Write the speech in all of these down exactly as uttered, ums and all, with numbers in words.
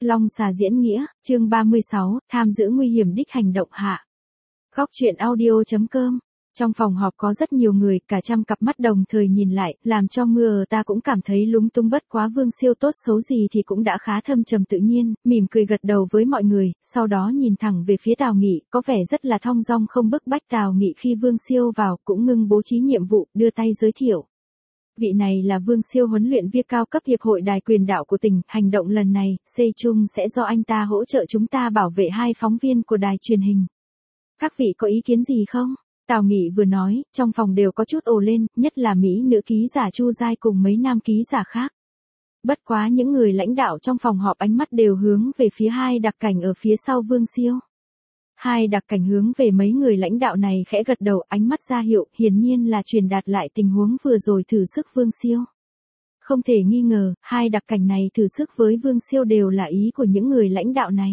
Long xà diễn nghĩa, chương ba mươi sáu, tham giữ nguy hiểm đích hành động hạ. Góc truyện audio chấm com. Trong phòng họp có rất nhiều người, cả trăm cặp mắt đồng thời nhìn lại, làm cho ngừa ta cũng cảm thấy lúng túng, bất quá Vương Siêu tốt xấu gì thì cũng đã khá thâm trầm tự nhiên, mỉm cười gật đầu với mọi người, sau đó nhìn thẳng về phía Tào Nghị, có vẻ rất là thong dong không bức bách. Tào Nghị khi Vương Siêu vào cũng ngưng bố trí nhiệm vụ, đưa tay giới thiệu. Vị này là Vương Siêu, huấn luyện viên cao cấp Hiệp hội Đài Quyền Đạo của tỉnh, hành động lần này, xây chung sẽ do anh ta hỗ trợ chúng ta bảo vệ hai phóng viên của đài truyền hình. Các vị có ý kiến gì không? Tào Nghị vừa nói, trong phòng đều có chút ồ lên, nhất là mỹ nữ ký giả Chu Giai cùng mấy nam ký giả khác. Bất quá những người lãnh đạo trong phòng họp ánh mắt đều hướng về phía hai đặc cảnh ở phía sau Vương Siêu. Hai đặc cảnh hướng về mấy người lãnh đạo này khẽ gật đầu, ánh mắt ra hiệu, hiển nhiên là truyền đạt lại tình huống vừa rồi thử sức Vương Siêu. Không thể nghi ngờ, hai đặc cảnh này thử sức với Vương Siêu đều là ý của những người lãnh đạo này.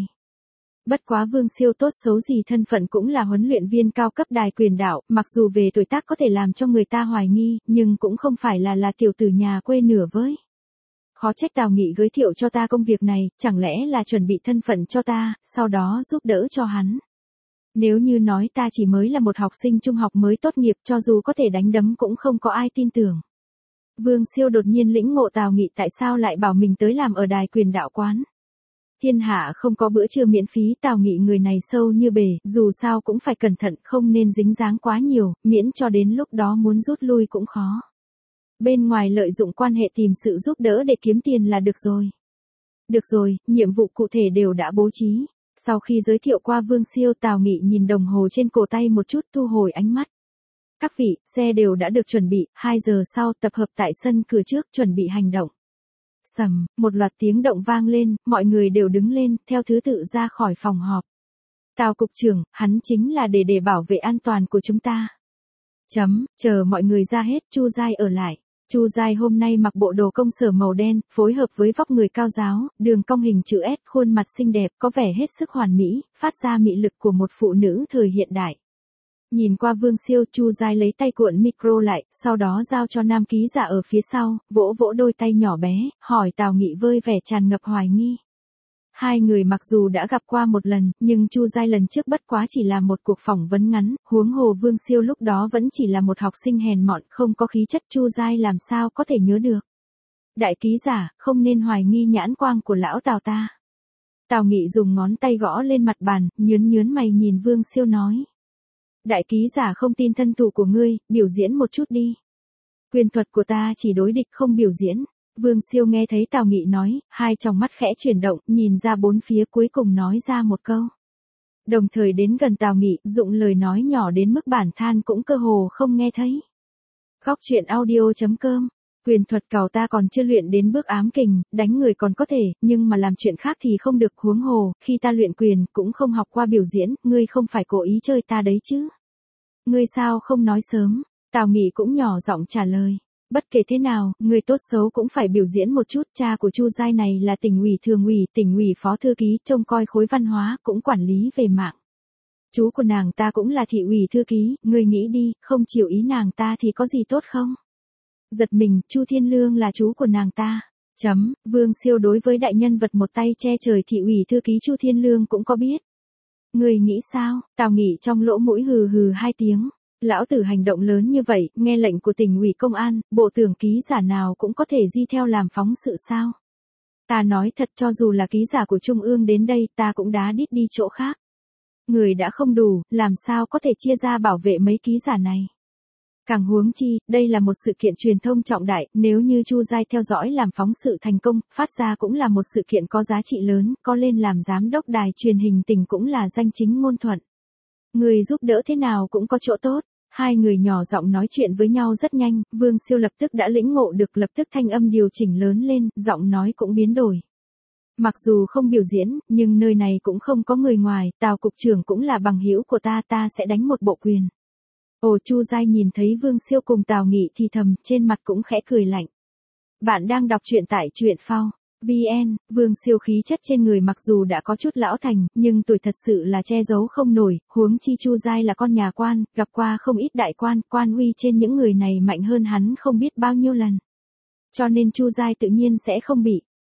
Bất quá Vương Siêu tốt xấu gì thân phận cũng là huấn luyện viên cao cấp Đài Quyền Đạo, mặc dù về tuổi tác có thể làm cho người ta hoài nghi, nhưng cũng không phải là là tiểu tử nhà quê nửa với. Khó trách Tào Nghị giới thiệu cho ta công việc này, chẳng lẽ là chuẩn bị thân phận cho ta, sau đó giúp đỡ cho hắn. Nếu như nói ta chỉ mới là một học sinh trung học mới tốt nghiệp, cho dù có thể đánh đấm cũng không có ai tin tưởng. Vương Siêu đột nhiên lĩnh ngộ Tào Nghị tại sao lại bảo mình tới làm ở Đài Quyền Đạo quán. Thiên hạ không có bữa trưa miễn phí, Tào Nghị người này sâu như bể, dù sao cũng phải cẩn thận, không nên dính dáng quá nhiều, miễn cho đến lúc đó muốn rút lui cũng khó. Bên ngoài lợi dụng quan hệ tìm sự giúp đỡ để kiếm tiền là được rồi. Được rồi, nhiệm vụ cụ thể đều đã bố trí. Sau khi giới thiệu qua Vương Siêu, Tào Nghị nhìn đồng hồ trên cổ tay một chút, thu hồi ánh mắt. Các vị, xe đều đã được chuẩn bị, hai giờ sau tập hợp tại sân cửa trước chuẩn bị hành động. Sầm, một loạt tiếng động vang lên, mọi người đều đứng lên, theo thứ tự ra khỏi phòng họp. Tào cục trưởng, hắn chính là để để bảo vệ an toàn của chúng ta. Chấm, chờ mọi người ra hết, Chu Giai ở lại. Chu Giai hôm nay mặc bộ đồ công sở màu đen, phối hợp với vóc người cao ráo, đường cong hình chữ S, khuôn mặt xinh đẹp, có vẻ hết sức hoàn mỹ, phát ra mị lực của một phụ nữ thời hiện đại. Nhìn qua Vương Siêu, Chu Giai lấy tay cuộn micro lại, sau đó giao cho nam ký giả ở phía sau, vỗ vỗ đôi tay nhỏ bé, hỏi Tào Nghị vơi vẻ tràn ngập hoài nghi. Hai người mặc dù đã gặp qua một lần, nhưng Chu Giai lần trước bất quá chỉ là một cuộc phỏng vấn ngắn, huống hồ Vương Siêu lúc đó vẫn chỉ là một học sinh hèn mọn, không có khí chất, Chu Giai làm sao có thể nhớ được. Đại ký giả, không nên hoài nghi nhãn quang của lão Tào ta. Tào Nghị dùng ngón tay gõ lên mặt bàn, nhớn nhớn mày nhìn Vương Siêu nói. Đại ký giả không tin thân thủ của ngươi, biểu diễn một chút đi. Quyền thuật của ta chỉ đối địch không biểu diễn. Vương Siêu nghe thấy Tào Nghị nói, hai tròng mắt khẽ chuyển động, nhìn ra bốn phía, cuối cùng nói ra một câu. Đồng thời đến gần Tào Nghị, dụng lời nói nhỏ đến mức bản than cũng cơ hồ không nghe thấy. Góc truyện audio chấm com. Quyền thuật cào ta còn chưa luyện đến bước ám kình, đánh người còn có thể, nhưng mà làm chuyện khác thì không được, huống hồ, khi ta luyện quyền, cũng không học qua biểu diễn, ngươi không phải cố ý chơi ta đấy chứ. Ngươi sao không nói sớm? Tào Nghị cũng nhỏ giọng trả lời. Bất kể thế nào, người tốt xấu cũng phải biểu diễn một chút, cha của Chu Giai này là tỉnh ủy thường ủy, tỉnh ủy phó thư ký, trông coi khối văn hóa, cũng quản lý về mạng. Chú của nàng ta cũng là thị ủy thư ký, ngươi nghĩ đi, không chịu ý nàng ta thì có gì tốt không? Giật mình, Chu Thiên Lương là chú của nàng ta. Chấm, Vương Siêu đối với đại nhân vật một tay che trời thị ủy thư ký Chu Thiên Lương cũng có biết. Ngươi nghĩ sao? Tào Nghị trong lỗ mũi hừ hừ hai tiếng. Lão tử hành động lớn như vậy, nghe lệnh của tỉnh ủy công an, bộ tưởng ký giả nào cũng có thể di theo làm phóng sự sao? Ta nói thật, cho dù là ký giả của Trung ương đến đây, ta cũng đá đít đi chỗ khác. Người đã không đủ, làm sao có thể chia ra bảo vệ mấy ký giả này? Càng huống chi, đây là một sự kiện truyền thông trọng đại, nếu như Chu Giai theo dõi làm phóng sự thành công, phát ra cũng là một sự kiện có giá trị lớn, có lên làm giám đốc đài truyền hình tỉnh cũng là danh chính ngôn thuận. Người giúp đỡ thế nào cũng có chỗ tốt. Hai người nhỏ giọng nói chuyện với nhau rất nhanh, Vương Siêu lập tức đã lĩnh ngộ được, lập tức thanh âm điều chỉnh lớn lên, giọng nói cũng biến đổi. Mặc dù không biểu diễn, nhưng nơi này cũng không có người ngoài, Tào cục trưởng cũng là bằng hữu của ta, ta sẽ đánh một bộ quyền. Ồ, Chu Giai nhìn thấy Vương Siêu cùng Tào Nghị thì thầm, trên mặt cũng khẽ cười lạnh. Bạn đang đọc truyện tại truyện phao vê en, Vương Siêu khí chất trên người mặc dù đã có chút lão thành, nhưng tuổi thật sự là che giấu không nổi, huống chi Chu Giai là con nhà quan, gặp qua không ít đại quan, quan uy trên những người này mạnh hơn hắn không biết bao nhiêu lần. Cho nên Chu Giai tự nhiên sẽ không bị.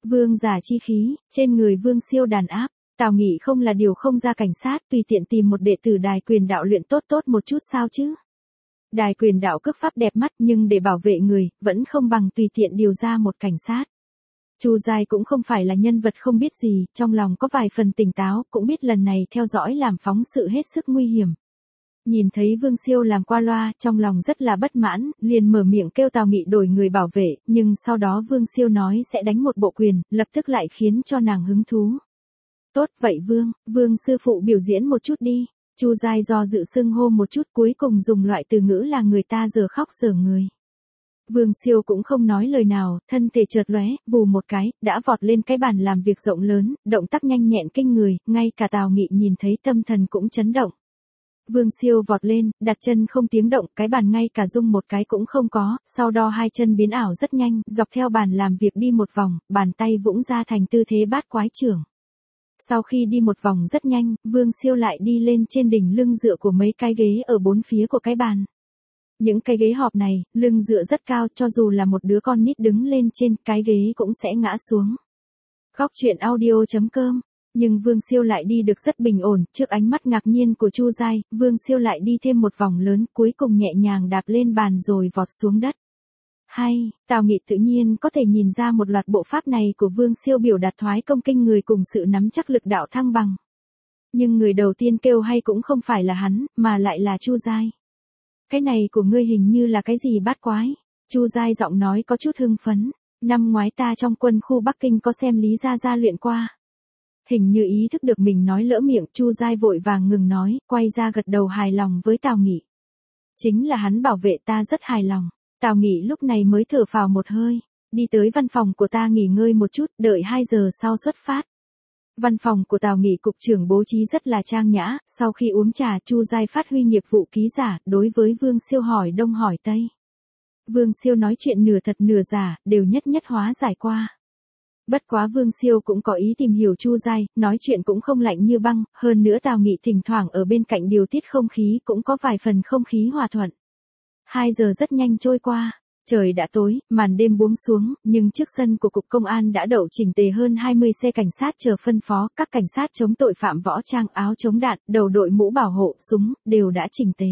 Vương giả chi khí, trên người Vương Siêu đàn áp, Tào Nghị không là điều không ra cảnh sát, tùy tiện tìm một đệ tử đài quyền đạo luyện tốt tốt một chút sao chứ. Đài quyền đạo cước pháp đẹp mắt nhưng để bảo vệ người, vẫn không bằng tùy tiện điều ra một cảnh sát. Chu Giai cũng không phải là nhân vật không biết gì, trong lòng có vài phần tỉnh táo, cũng biết lần này theo dõi làm phóng sự hết sức nguy hiểm. Nhìn thấy Vương Siêu làm qua loa, trong lòng rất là bất mãn, liền mở miệng kêu Tào Nghị đổi người bảo vệ, nhưng sau đó Vương Siêu nói sẽ đánh một bộ quyền, lập tức lại khiến cho nàng hứng thú. Tốt vậy Vương, Vương sư phụ biểu diễn một chút đi. Chu Giai do dự xưng hô một chút cuối cùng dùng loại từ ngữ là người ta giờ khóc giờ người. Vương Siêu cũng không nói lời nào, thân thể chợt lóe, vù một cái, đã vọt lên cái bàn làm việc rộng lớn, động tác nhanh nhẹn kinh người, ngay cả Tào Nghị nhìn thấy tâm thần cũng chấn động. Vương Siêu vọt lên, đặt chân không tiếng động, cái bàn ngay cả rung một cái cũng không có, sau đó hai chân biến ảo rất nhanh, dọc theo bàn làm việc đi một vòng, bàn tay vũng ra thành tư thế bát quái trưởng. Sau khi đi một vòng rất nhanh, Vương Siêu lại đi lên trên đỉnh lưng dựa của mấy cái ghế ở bốn phía của cái bàn. Những cái ghế họp này, lưng dựa rất cao, cho dù là một đứa con nít đứng lên trên, cái ghế cũng sẽ ngã xuống. Góc truyện audio chấm com. Nhưng Vương Siêu lại đi được rất bình ổn, trước ánh mắt ngạc nhiên của Chu Giai, Vương Siêu lại đi thêm một vòng lớn, cuối cùng nhẹ nhàng đạp lên bàn rồi vọt xuống đất. Hay, Tào Nghị tự nhiên có thể nhìn ra một loạt bộ pháp này của Vương Siêu biểu đạt thoái công kinh người cùng sự nắm chắc lực đạo thăng bằng. Nhưng người đầu tiên kêu hay cũng không phải là hắn, mà lại là Chu Giai. Cái này của ngươi hình như là cái gì bát quái? Chu Giai giọng nói có chút hưng phấn. Năm ngoái ta trong quân khu Bắc Kinh có xem Lý Gia Gia luyện qua. Hình như ý thức được mình nói lỡ miệng, Chu Giai vội vàng ngừng nói, quay ra gật đầu hài lòng với Tào Nghị. Chính là hắn bảo vệ ta rất hài lòng. Tào Nghị lúc này mới thở phào một hơi, đi tới văn phòng của ta nghỉ ngơi một chút, đợi hai giờ sau xuất phát. Văn phòng của Tào Nghị cục trưởng bố trí rất là trang nhã, sau khi uống trà, Chu Giai phát huy nghiệp vụ ký giả, đối với Vương Siêu hỏi đông hỏi tây. Vương Siêu nói chuyện nửa thật nửa giả, đều nhất nhất hóa giải qua. Bất quá Vương Siêu cũng có ý tìm hiểu Chu Giai, nói chuyện cũng không lạnh như băng, hơn nữa Tào Nghị thỉnh thoảng ở bên cạnh điều tiết không khí cũng có vài phần không khí hòa thuận. Hai giờ rất nhanh trôi qua, trời đã tối, màn đêm buông xuống, nhưng trước sân của cục công an đã đậu chỉnh tề hơn hai mươi xe cảnh sát chờ phân phó, các cảnh sát chống tội phạm võ trang, áo chống đạn, đầu đội mũ bảo hộ, súng, đều đã chỉnh tề.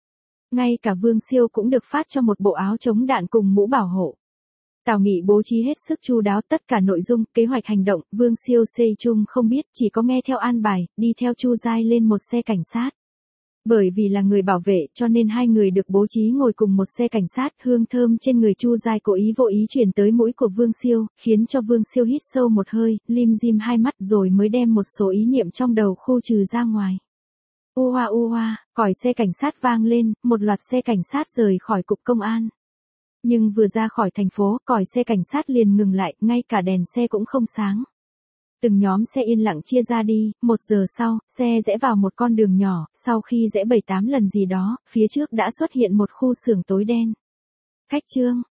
Ngay cả Vương Siêu cũng được phát cho một bộ áo chống đạn cùng mũ bảo hộ. Tào Nghị bố trí hết sức chu đáo tất cả nội dung, kế hoạch hành động, Vương Siêu xây chung không biết, chỉ có nghe theo an bài, đi theo Chu Giai lên một xe cảnh sát. Bởi vì là người bảo vệ cho nên hai người được bố trí ngồi cùng một xe cảnh sát, hương thơm trên người Chu Giai cố ý vô ý chuyển tới mũi của Vương Siêu, khiến cho Vương Siêu hít sâu một hơi, lim dim hai mắt rồi mới đem một số ý niệm trong đầu khu trừ ra ngoài. U hoa u hoa, còi xe cảnh sát vang lên, một loạt xe cảnh sát rời khỏi cục công an. Nhưng vừa ra khỏi thành phố, còi xe cảnh sát liền ngừng lại, ngay cả đèn xe cũng không sáng. Từng nhóm xe yên lặng chia ra đi, một giờ sau, xe rẽ vào một con đường nhỏ, sau khi rẽ bảy tám lần gì đó, phía trước đã xuất hiện một khu xưởng tối đen. Khách Trương,